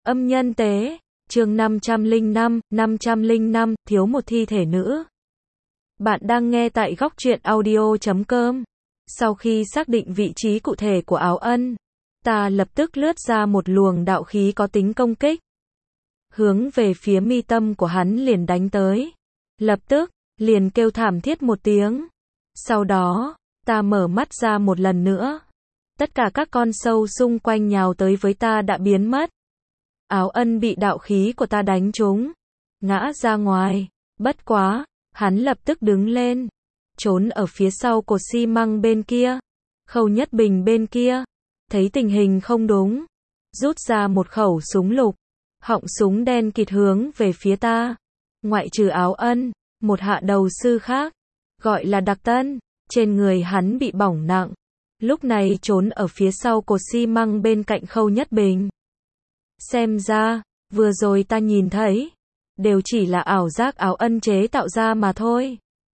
Âm nhân tế, chương 505, thiếu một thi thể nữ. Bạn đang nghe tại góc truyện audio.com. Sau khi xác định vị trí cụ thể của Áo Ân, ta lập tức lướt ra một luồng đạo khí có tính công kích. Hướng về phía mi tâm của hắn liền đánh tới. Lập tức, liền kêu thảm thiết một tiếng. Sau đó, ta mở mắt ra một lần nữa. Tất cả các con sâu xung quanh nhào tới với ta đã biến mất. Áo Ân bị đạo khí của ta đánh trúng, ngã ra ngoài. Bất quá, hắn lập tức đứng lên, trốn ở phía sau cột xi măng bên kia. Khâu Nhất Bình bên kia, thấy tình hình không đúng, rút ra một khẩu súng lục, họng súng đen kịt hướng về phía ta. Ngoại trừ Áo Ân, một hạ đầu sư khác, gọi là Đặc Tân, trên người hắn bị bỏng nặng, lúc này trốn ở phía sau cột xi măng bên cạnh Khâu Nhất Bình. Xem ra, vừa rồi ta nhìn thấy, đều chỉ là ảo giác Áo Ân chế tạo ra mà thôi.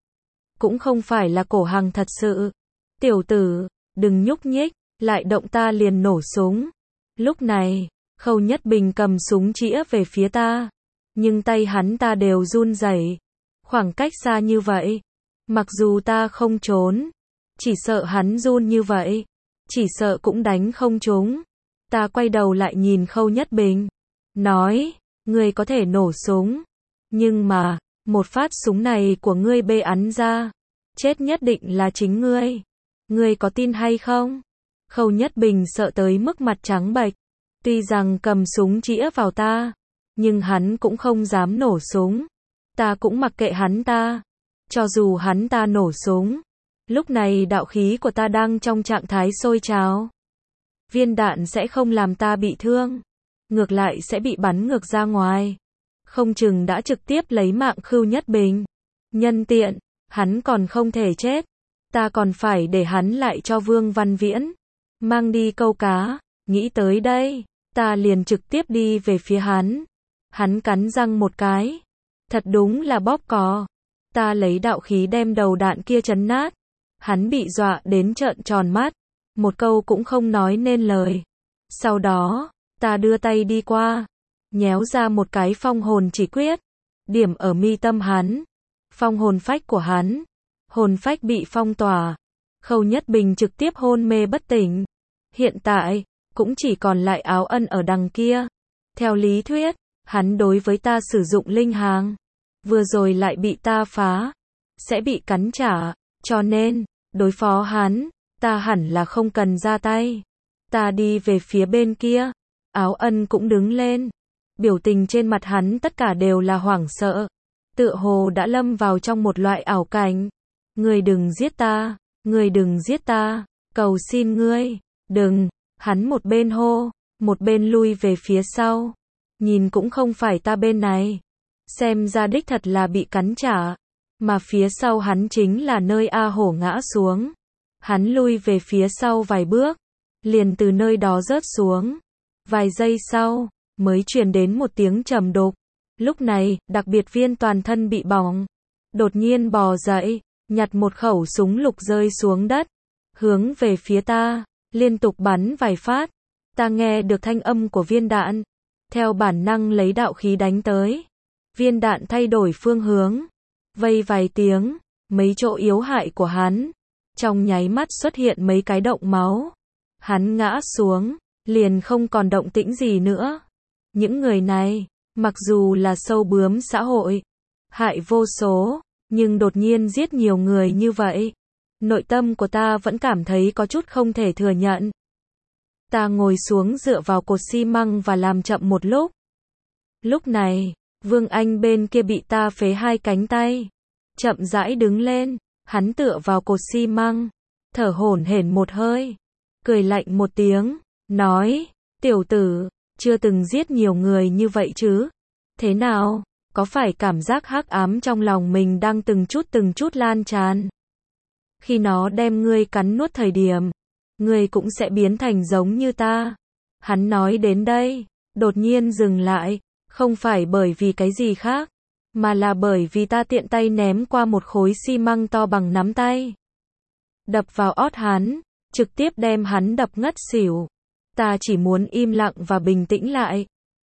Cũng không phải là cổ hằng thật sự. Tiểu tử, đừng nhúc nhích, lại động ta liền nổ súng. Lúc này, Khâu Nhất Bình cầm súng chĩa về phía ta, nhưng tay hắn ta đều run rẩy. Khoảng cách xa như vậy, mặc dù ta không trốn, chỉ sợ hắn run như vậy, chỉ sợ cũng đánh không trúng. Ta quay đầu lại nhìn Khâu Nhất Bình, nói, ngươi có thể nổ súng, nhưng mà, một phát súng này của ngươi bê ắn ra, chết nhất định là chính ngươi. Ngươi có tin hay không? Khâu Nhất Bình sợ tới mức mặt trắng bệch, tuy rằng cầm súng chĩa vào ta, nhưng hắn cũng không dám nổ súng. Ta cũng mặc kệ hắn ta, cho dù hắn ta nổ súng. Lúc này đạo khí của ta đang trong trạng thái sôi trào. Viên đạn sẽ không làm ta bị thương, ngược lại sẽ bị bắn ngược ra ngoài. Không chừng đã trực tiếp lấy mạng Khâu Nhất Bình. Nhân tiện, hắn còn không thể chết. Ta còn phải để hắn lại cho Vương Văn Viễn mang đi câu cá. Nghĩ tới đây, ta liền trực tiếp đi về phía hắn. Hắn cắn răng một cái. Thật đúng là bóp cò. Ta lấy đạo khí đem đầu đạn kia chấn nát. Hắn bị dọa đến trợn tròn mắt, một câu cũng không nói nên lời. Sau đó, ta đưa tay đi qua, nhéo ra một cái phong hồn chỉ quyết, điểm ở mi tâm hắn. Phong hồn phách của hắn, hồn phách bị phong tỏa. Khâu Nhất Bình trực tiếp hôn mê bất tỉnh. Hiện tại, cũng chỉ còn lại Áo Ân ở đằng kia. Theo lý thuyết, hắn đối với ta sử dụng linh hàng, vừa rồi lại bị ta phá, sẽ bị cắn trả, cho nên, đối phó hắn, ta hẳn là không cần ra tay. Ta đi về phía bên kia, Áo Ân cũng đứng lên. Biểu tình trên mặt hắn tất cả đều là hoảng sợ, tựa hồ đã lâm vào trong một loại ảo cảnh. Ngươi đừng giết ta, ngươi đừng giết ta, cầu xin ngươi, đừng. Hắn một bên hô, một bên lui về phía sau. Nhìn cũng không phải ta bên này. Xem ra đích thật là bị cắn trả. Mà phía sau hắn chính là nơi A Hổ ngã xuống. Hắn lui về phía sau vài bước, liền từ nơi đó rớt xuống. Vài giây sau, mới truyền đến một tiếng trầm đục. Lúc này, đặc biệt viên toàn thân bị bỏng, đột nhiên bò dậy, nhặt một khẩu súng lục rơi xuống đất, hướng về phía ta, liên tục bắn vài phát. Ta nghe được thanh âm của viên đạn, theo bản năng lấy đạo khí đánh tới. Viên đạn thay đổi phương hướng, vây vài tiếng, mấy chỗ yếu hại của hắn, trong nháy mắt xuất hiện mấy cái động máu. Hắn ngã xuống, liền không còn động tĩnh gì nữa. Những người này, mặc dù là sâu bướm xã hội, hại vô số, nhưng đột nhiên giết nhiều người như vậy. Nội tâm của ta vẫn cảm thấy có chút không thể thừa nhận. Ta ngồi xuống dựa vào cột xi măng và làm chậm một lúc. Lúc này, Vương Anh bên kia bị ta phế hai cánh tay, chậm rãi đứng lên. Hắn tựa vào cột xi măng, thở hổn hển một hơi, cười lạnh một tiếng, nói, tiểu tử, chưa từng giết nhiều người như vậy chứ? Thế nào, có phải cảm giác hắc ám trong lòng mình đang từng chút lan tràn? Khi nó đem ngươi cắn nuốt thời điểm, ngươi cũng sẽ biến thành giống như ta. Hắn nói đến đây, đột nhiên dừng lại, không phải bởi vì cái gì khác, mà là bởi vì ta tiện tay ném qua một khối xi măng to bằng nắm tay. Đập vào ót hắn, trực tiếp đem hắn đập ngất xỉu. Ta chỉ muốn im lặng và bình tĩnh lại.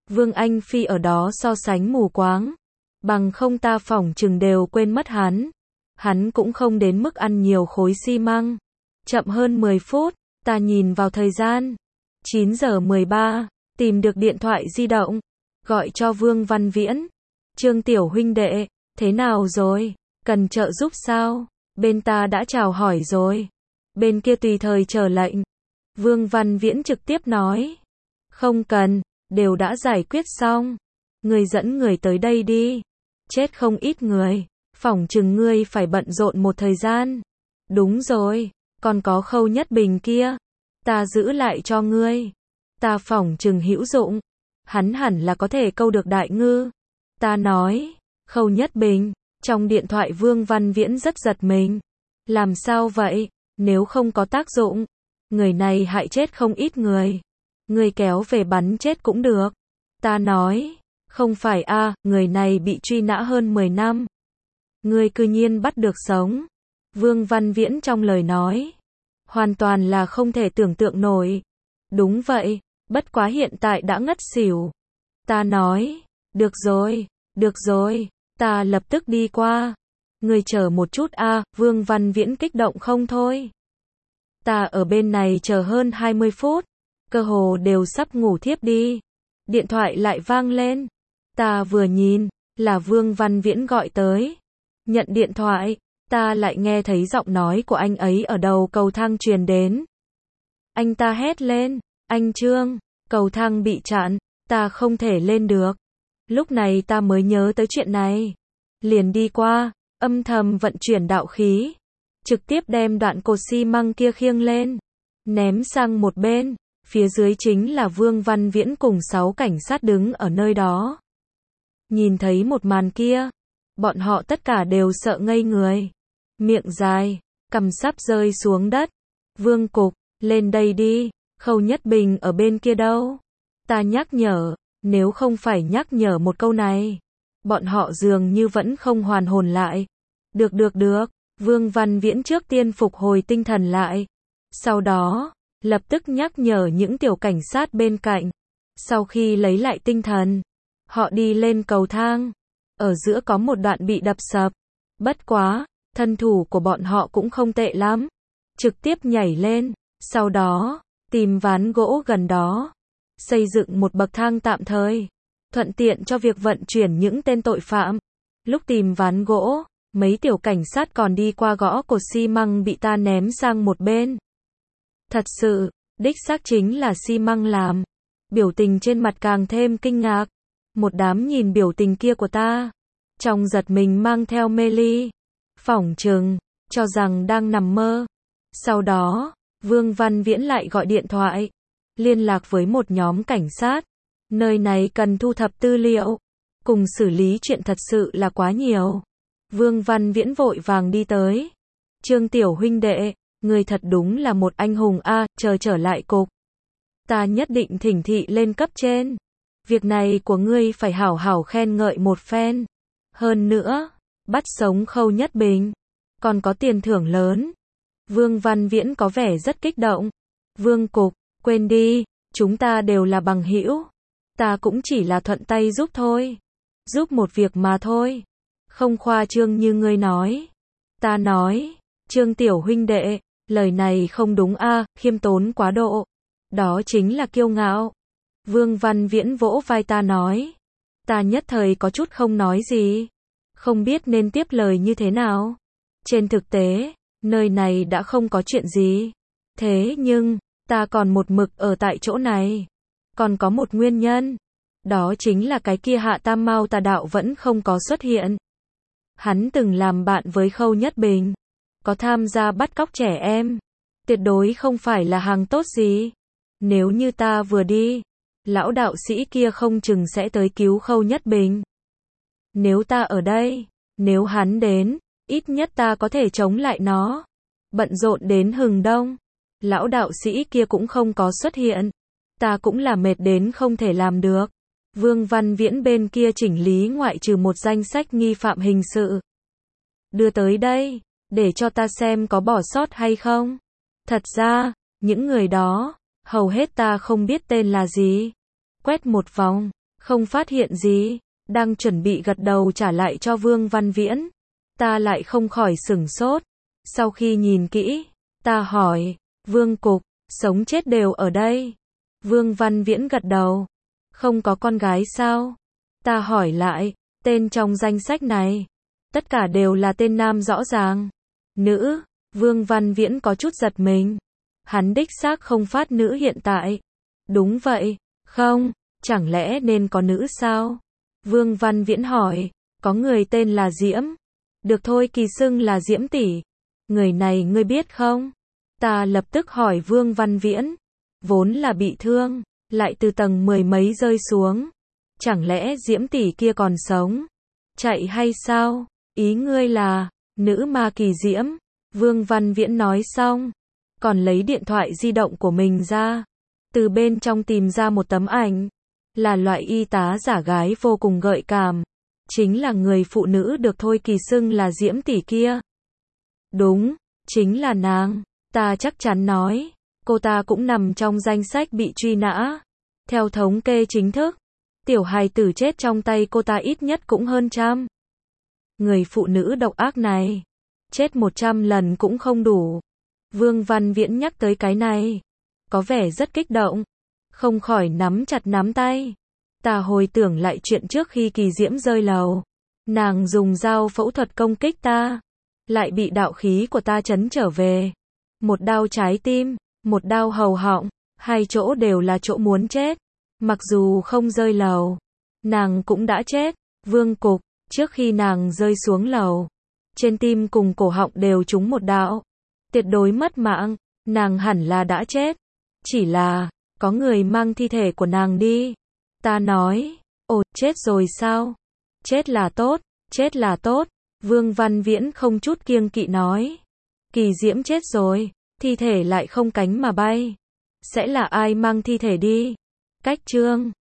Vương Anh Phi ở đó so sánh mù quáng. Bằng không ta phỏng chừng đều quên mất hắn. Hắn cũng không đến mức ăn nhiều khối xi măng. Chậm hơn 10 phút, ta nhìn vào thời gian. 9 giờ 13, tìm được điện thoại di động. Gọi cho Vương Văn Viễn. Trương tiểu huynh đệ, thế nào rồi? Cần trợ giúp sao? Bên ta đã chào hỏi rồi. Bên kia tùy thời chờ lệnh. Vương Văn Viễn trực tiếp nói. Không cần, đều đã giải quyết xong. Ngươi dẫn người tới đây đi. Chết không ít người. Phỏng chừng ngươi phải bận rộn một thời gian. Đúng rồi, còn có Khâu Nhất Bình kia. Ta giữ lại cho ngươi. Ta phỏng chừng hữu dụng. Hắn hẳn là có thể câu được đại ngư. Ta nói, Khâu Nhất Bình. Trong điện thoại Vương Văn Viễn rất giật mình. Làm sao vậy? Nếu không có tác dụng, người này hại chết không ít người. Người kéo về bắn chết cũng được. Ta nói, không phải a, người này bị truy nã hơn 10 năm. Người cư nhiên bắt được sống. Vương Văn Viễn trong lời nói, hoàn toàn là không thể tưởng tượng nổi. Đúng vậy, bất quá hiện tại đã ngất xỉu. Ta nói, được rồi, ta lập tức đi qua. Người chờ một chút a, Vương Văn Viễn kích động không thôi. Ta ở bên này chờ hơn 20 phút, cơ hồ đều sắp ngủ thiếp đi. Điện thoại lại vang lên. Ta vừa nhìn, là Vương Văn Viễn gọi tới. Nhận điện thoại, ta lại nghe thấy giọng nói của anh ấy ở đầu cầu thang truyền đến. Anh ta hét lên, anh Trương, cầu thang bị chặn, ta không thể lên được. Lúc này ta mới nhớ tới chuyện này. Liền đi qua, âm thầm vận chuyển đạo khí. Trực tiếp đem đoạn cột xi măng kia khiêng lên. Ném sang một bên. Phía dưới chính là Vương Văn Viễn cùng 6 cảnh sát đứng ở nơi đó. Nhìn thấy một màn kia, bọn họ tất cả đều sợ ngây người. Miệng dài, cằm sắp rơi xuống đất. Vương Cục, lên đây đi, Khâu Nhất Bình ở bên kia đâu? Ta nhắc nhở, nếu không phải nhắc nhở một câu này, bọn họ dường như vẫn không hoàn hồn lại. Được, Vương Văn Viễn trước tiên phục hồi tinh thần lại. Sau đó, lập tức nhắc nhở những tiểu cảnh sát bên cạnh. Sau khi lấy lại tinh thần, họ đi lên cầu thang. Ở giữa có một đoạn bị đập sập. Bất quá, thân thủ của bọn họ cũng không tệ lắm. Trực tiếp nhảy lên, sau đó, tìm ván gỗ gần đó. Xây dựng một bậc thang tạm thời, thuận tiện cho việc vận chuyển những tên tội phạm. Lúc tìm ván gỗ, mấy tiểu cảnh sát còn đi qua gõ cột xi măng bị ta ném sang một bên. Thật sự, đích xác chính là xi măng làm. Biểu tình trên mặt càng thêm kinh ngạc. Một đám nhìn biểu tình kia của ta, trong giật mình mang theo mê ly. Phỏng chừng, cho rằng đang nằm mơ. Sau đó, Vương Văn Viễn lại gọi điện thoại, liên lạc với một nhóm cảnh sát. Nơi này cần thu thập tư liệu, cùng xử lý chuyện thật sự là quá nhiều. Vương Văn Viễn vội vàng đi tới. Trương tiểu huynh đệ, người thật đúng là một anh hùng a, chờ trở lại cục. Ta nhất định thỉnh thị lên cấp trên. Việc này của ngươi phải hảo hảo khen ngợi một phen. Hơn nữa, bắt sống Khâu Nhất Bình, còn có tiền thưởng lớn. Vương Văn Viễn có vẻ rất kích động. Vương Cục, quên đi, chúng ta đều là bằng hữu. Ta cũng chỉ là thuận tay giúp thôi. Giúp một việc mà thôi. Không khoa trương như ngươi nói. Ta nói, Trương tiểu huynh đệ, lời này không đúng a, khiêm tốn quá độ. Đó chính là kiêu ngạo. Vương Văn Viễn vỗ vai ta nói. Ta nhất thời có chút không nói gì. Không biết nên tiếp lời như thế nào. Trên thực tế, nơi này đã không có chuyện gì. Thế nhưng, ta còn một mực ở tại chỗ này. Còn có một nguyên nhân. Đó chính là cái kia Hạ Tam Mao tà đạo vẫn không có xuất hiện. Hắn từng làm bạn với Khâu Nhất Bình. Có tham gia bắt cóc trẻ em. Tuyệt đối không phải là hàng tốt gì. Nếu như ta vừa đi, lão đạo sĩ kia không chừng sẽ tới cứu Khâu Nhất Bình. Nếu ta ở đây, nếu hắn đến, ít nhất ta có thể chống lại nó. Bận rộn đến hừng đông, lão đạo sĩ kia cũng không có xuất hiện. Ta cũng là mệt đến không thể làm được. Vương Văn Viễn bên kia chỉnh lý ngoại trừ một danh sách nghi phạm hình sự. Đưa tới đây, để cho ta xem có bỏ sót hay không. Thật ra, những người đó, hầu hết ta không biết tên là gì. Quét một vòng, Không phát hiện gì. Đang chuẩn bị gật đầu trả lại cho Vương Văn Viễn. Ta lại không khỏi sửng sốt. Sau khi nhìn kỹ, ta hỏi, Vương Cục, sống chết đều ở đây. Vương Văn Viễn gật đầu. Không có con gái sao? Ta hỏi lại, tên trong danh sách này, tất cả đều là tên nam rõ ràng. Nữ, Vương Văn Viễn có chút giật mình. Hắn đích xác không phát nữ hiện tại. Đúng vậy, không, chẳng lẽ nên có nữ sao? Vương Văn Viễn hỏi, có người tên là Diễm. Được thôi, kỳ xưng là Diễm tỷ. Người này ngươi biết không? Ta lập tức hỏi Vương Văn Viễn. Vốn là bị thương, lại từ tầng 10 mấy rơi xuống. Chẳng lẽ Diễm tỷ kia còn sống? Chạy hay sao? Ý ngươi là, nữ ma kỳ Diễm. Vương Văn Viễn nói xong, còn lấy điện thoại di động của mình ra. Từ bên trong tìm ra một tấm ảnh. Là loại y tá giả gái vô cùng gợi cảm. Chính là người phụ nữ được thôi kỳ xưng là Diễm tỷ kia. Đúng, chính là nàng. Ta chắc chắn nói, cô ta cũng nằm trong danh sách bị truy nã. Theo thống kê chính thức, tiểu hài tử chết trong tay cô ta ít nhất cũng hơn trăm. Người phụ nữ độc ác này, chết 100 lần cũng không đủ. Vương Văn Viễn nhắc tới cái này, có vẻ rất kích động, không khỏi nắm chặt nắm tay. Ta hồi tưởng lại chuyện trước khi Kỳ Diễm rơi lầu. Nàng dùng dao phẫu thuật công kích ta, lại bị đạo khí của ta trấn trở về. Một đao trái tim, một đao hầu họng, hai chỗ đều là chỗ muốn chết. Mặc dù không rơi lầu, nàng cũng đã chết. Vương Cục, trước khi nàng rơi xuống lầu, trên tim cùng cổ họng đều trúng một đạo. Tuyệt đối mất mạng, nàng hẳn là đã chết. Chỉ là, có người mang thi thể của nàng đi. Ta nói, ồ, chết rồi sao? Chết là tốt, chết là tốt. Vương Văn Viễn không chút kiêng kỵ nói. Kỳ Diễm chết rồi, thi thể lại không cánh mà bay. Sẽ là ai mang thi thể đi? Cách chương